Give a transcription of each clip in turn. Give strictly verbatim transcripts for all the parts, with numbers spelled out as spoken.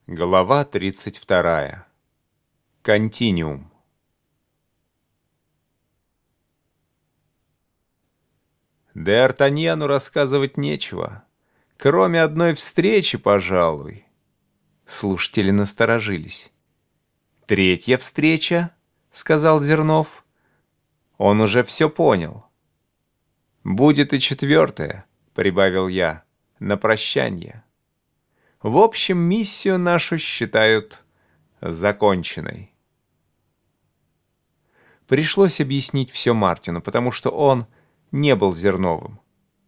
Глава тридцать вторая. Континиум. Д'Артаньяну рассказывать нечего, кроме одной встречи, пожалуй. Слушатели насторожились. «Третья встреча?» — сказал Зернов. Он уже все понял. «Будет и четвертая», — прибавил я, — «на прощанье». В общем, миссию нашу считают законченной. Пришлось объяснить все Мартину, потому что он не был Зерновым.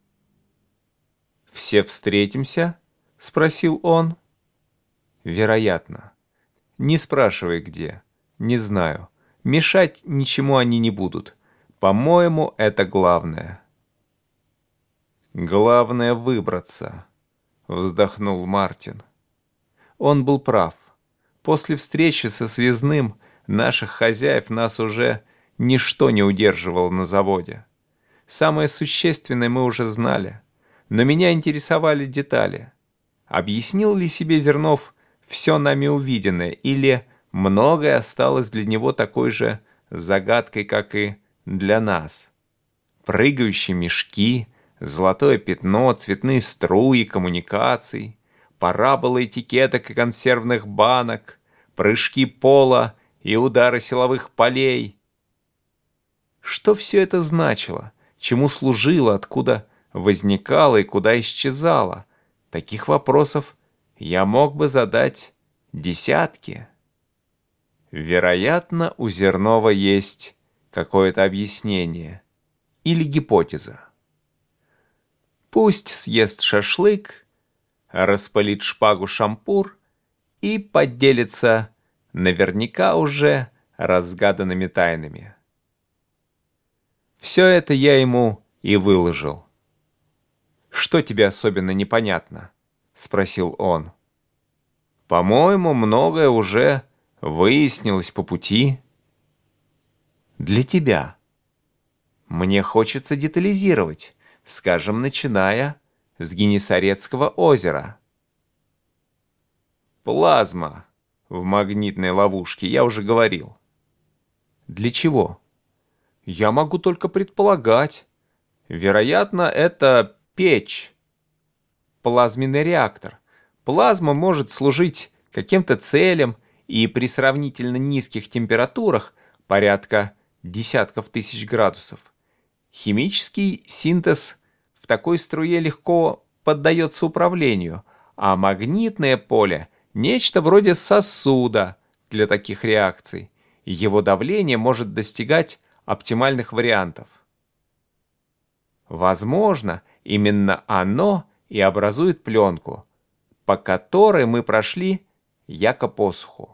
«Все встретимся?» — спросил он. «Вероятно. Не спрашивай, где. Не знаю. Мешать ничему они не будут. По-моему, это главное». «Главное — выбраться», — вздохнул Мартин. Он был прав. После встречи со связным наших хозяев нас уже ничто не удерживало на заводе. Самое существенное мы уже знали, но меня интересовали детали. Объяснил ли себе Зернов все нами увиденное, или многое осталось для него такой же загадкой, как и для нас? Прыгающие мешки, золотое пятно, цветные струи коммуникаций, параболы этикеток и консервных банок, прыжки пола и удары силовых полей. Что все это значило? Чему служило? Откуда возникало и куда исчезало? Таких вопросов я мог бы задать десятки. Вероятно, у Зернова есть какое-то объяснение или гипотеза. Пусть съест шашлык, распылит шпагу шампур и поделится наверняка уже разгаданными тайнами. Все это я ему и выложил. «Что тебе особенно непонятно?» — спросил он. «По-моему, многое уже выяснилось по пути». «Для тебя. Мне хочется детализировать, скажем, начиная с Генесарецкого озера». «Плазма в магнитной ловушке, я уже говорил». «Для чего?» «Я могу только предполагать. Вероятно, это печь. Плазменный реактор. Плазма может служить каким-то целям, и при сравнительно низких температурах, порядка десятков тысяч градусов, химический синтез в такой струе легко поддается управлению, а магнитное поле – нечто вроде сосуда для таких реакций. Его давление может достигать оптимальных вариантов. Возможно, именно оно и образует пленку, по которой мы прошли яко посуху.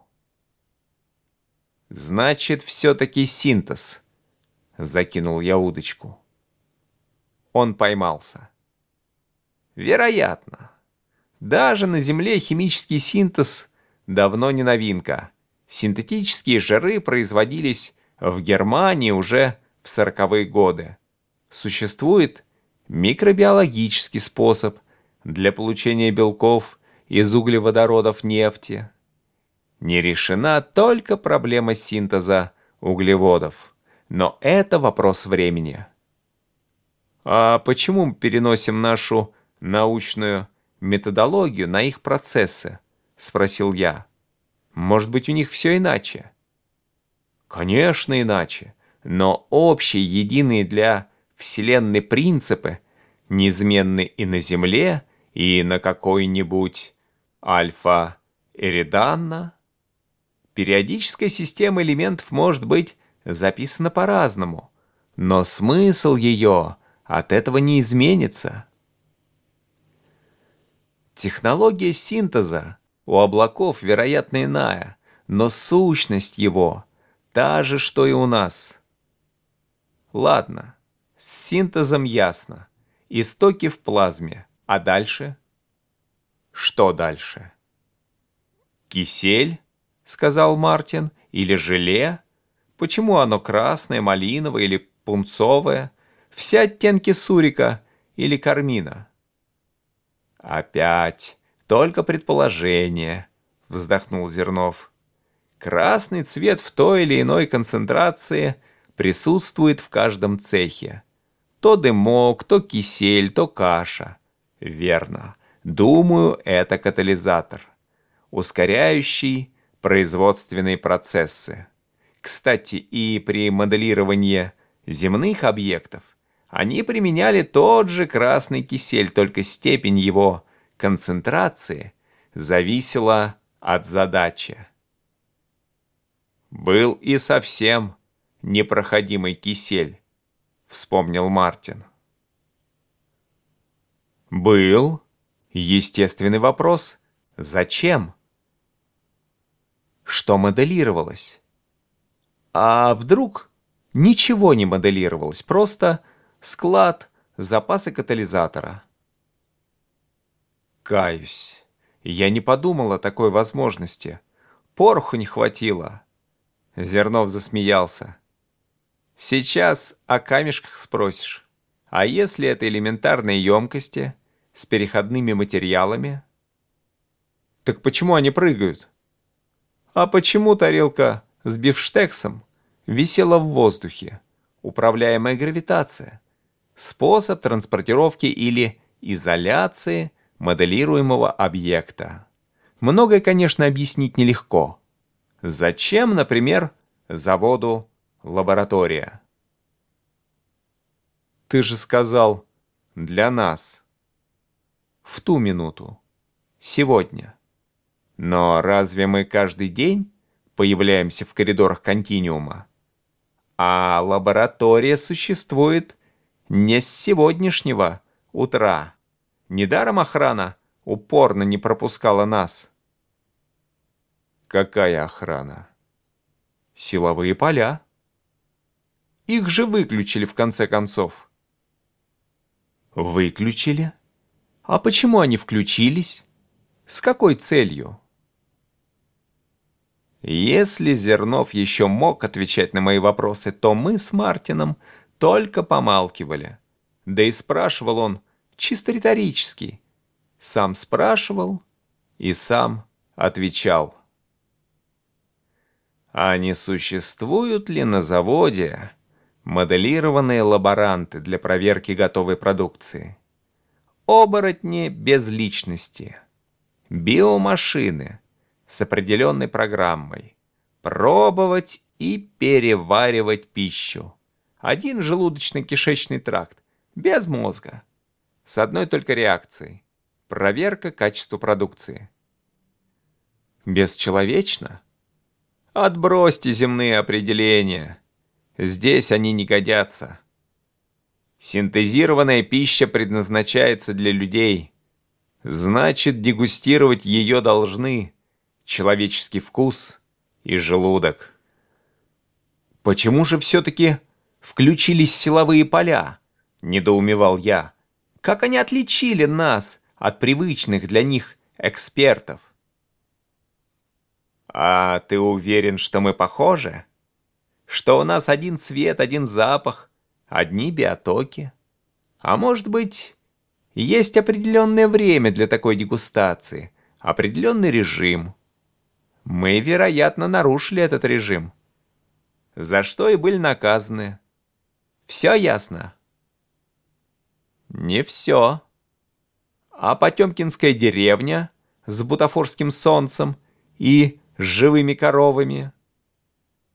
«Значит, все-таки синтез», — закинул я удочку. Он поймался. «Вероятно. Даже на Земле химический синтез давно не новинка. Синтетические жиры производились в Германии уже в сороковые годы. Существует микробиологический способ для получения белков из углеводородов нефти. Не решена только проблема синтеза углеводов, но это вопрос времени». «А почему мы переносим нашу научную методологию на их процессы?» — спросил я. «Может быть, у них все иначе?» «Конечно, иначе, но общие, единые для Вселенной принципы неизменны и на Земле, и на какой-нибудь Альфа-Эриданна. Периодическая система элементов может быть записана по-разному, но смысл ее от этого не изменится». Технология синтеза у облаков, вероятно, иная, но сущность его та же, что и у нас. Ладно, с синтезом ясно. Истоки в плазме. А дальше? Что дальше? «Кисель», — сказал Мартин, — «или желе? Почему оно красное, малиновое или пунцовое? Все оттенки сурика или кармина?» «Опять только предположение», — вздохнул Зернов. «Красный цвет в той или иной концентрации присутствует в каждом цехе. То дымок, то кисель, то каша. Верно. Думаю, это катализатор, ускоряющий производственные процессы. Кстати, и при моделировании земных объектов они применяли тот же красный кисель, только степень его концентрации зависела от задачи. «Был и совсем непроходимый кисель», — вспомнил Мартин. «Был. Естественный вопрос. Зачем? Что моделировалось? А вдруг ничего не моделировалось, просто склад, запасы катализатора?» «Каюсь, я не подумал о такой возможности. Пороху не хватило». Зернов засмеялся. «Сейчас о камешках спросишь. А если это элементарные емкости с переходными материалами?» «Так почему они прыгают?» «А почему тарелка с бифштексом висела в воздухе? Управляемая гравитация. Способ транспортировки или изоляции моделируемого объекта. Многое, конечно, объяснить нелегко. Зачем, например, заводу лаборатория?» «Ты же сказал, для нас». «В ту минуту. Сегодня. Но разве мы каждый день появляемся в коридорах континиума? А лаборатория существует не с сегодняшнего утра. Недаром охрана упорно не пропускала нас». «Какая охрана?» «Силовые поля. Их же выключили в конце концов». «Выключили? А почему они включились? С какой целью?» Если Зернов еще мог отвечать на мои вопросы, то мы с Мартином только помалкивали. Да и спрашивал он чисто риторически. Сам спрашивал и сам отвечал. А не существуют ли на заводе моделированные лаборанты для проверки готовой продукции? Оборотни без личности. Биомашины с определенной программой. Пробовать и переваривать пищу. Один желудочно-кишечный тракт, без мозга. С одной только реакцией. Проверка качества продукции. Бесчеловечно? Отбросьте земные определения. Здесь они не годятся. Синтезированная пища предназначается для людей. Значит, дегустировать ее должны человеческий вкус и желудок. «Почему же все-таки включились силовые поля?» — недоумевал я. «Как они отличили нас от привычных для них экспертов?» «А ты уверен, что мы похожи? Что у нас один цвет, один запах, одни биотоки? А может быть, есть определенное время для такой дегустации, определенный режим? Мы, вероятно, нарушили этот режим, за что и были наказаны. Все ясно?» «Не все. А Потемкинская деревня с бутафорским солнцем и с живыми коровами?»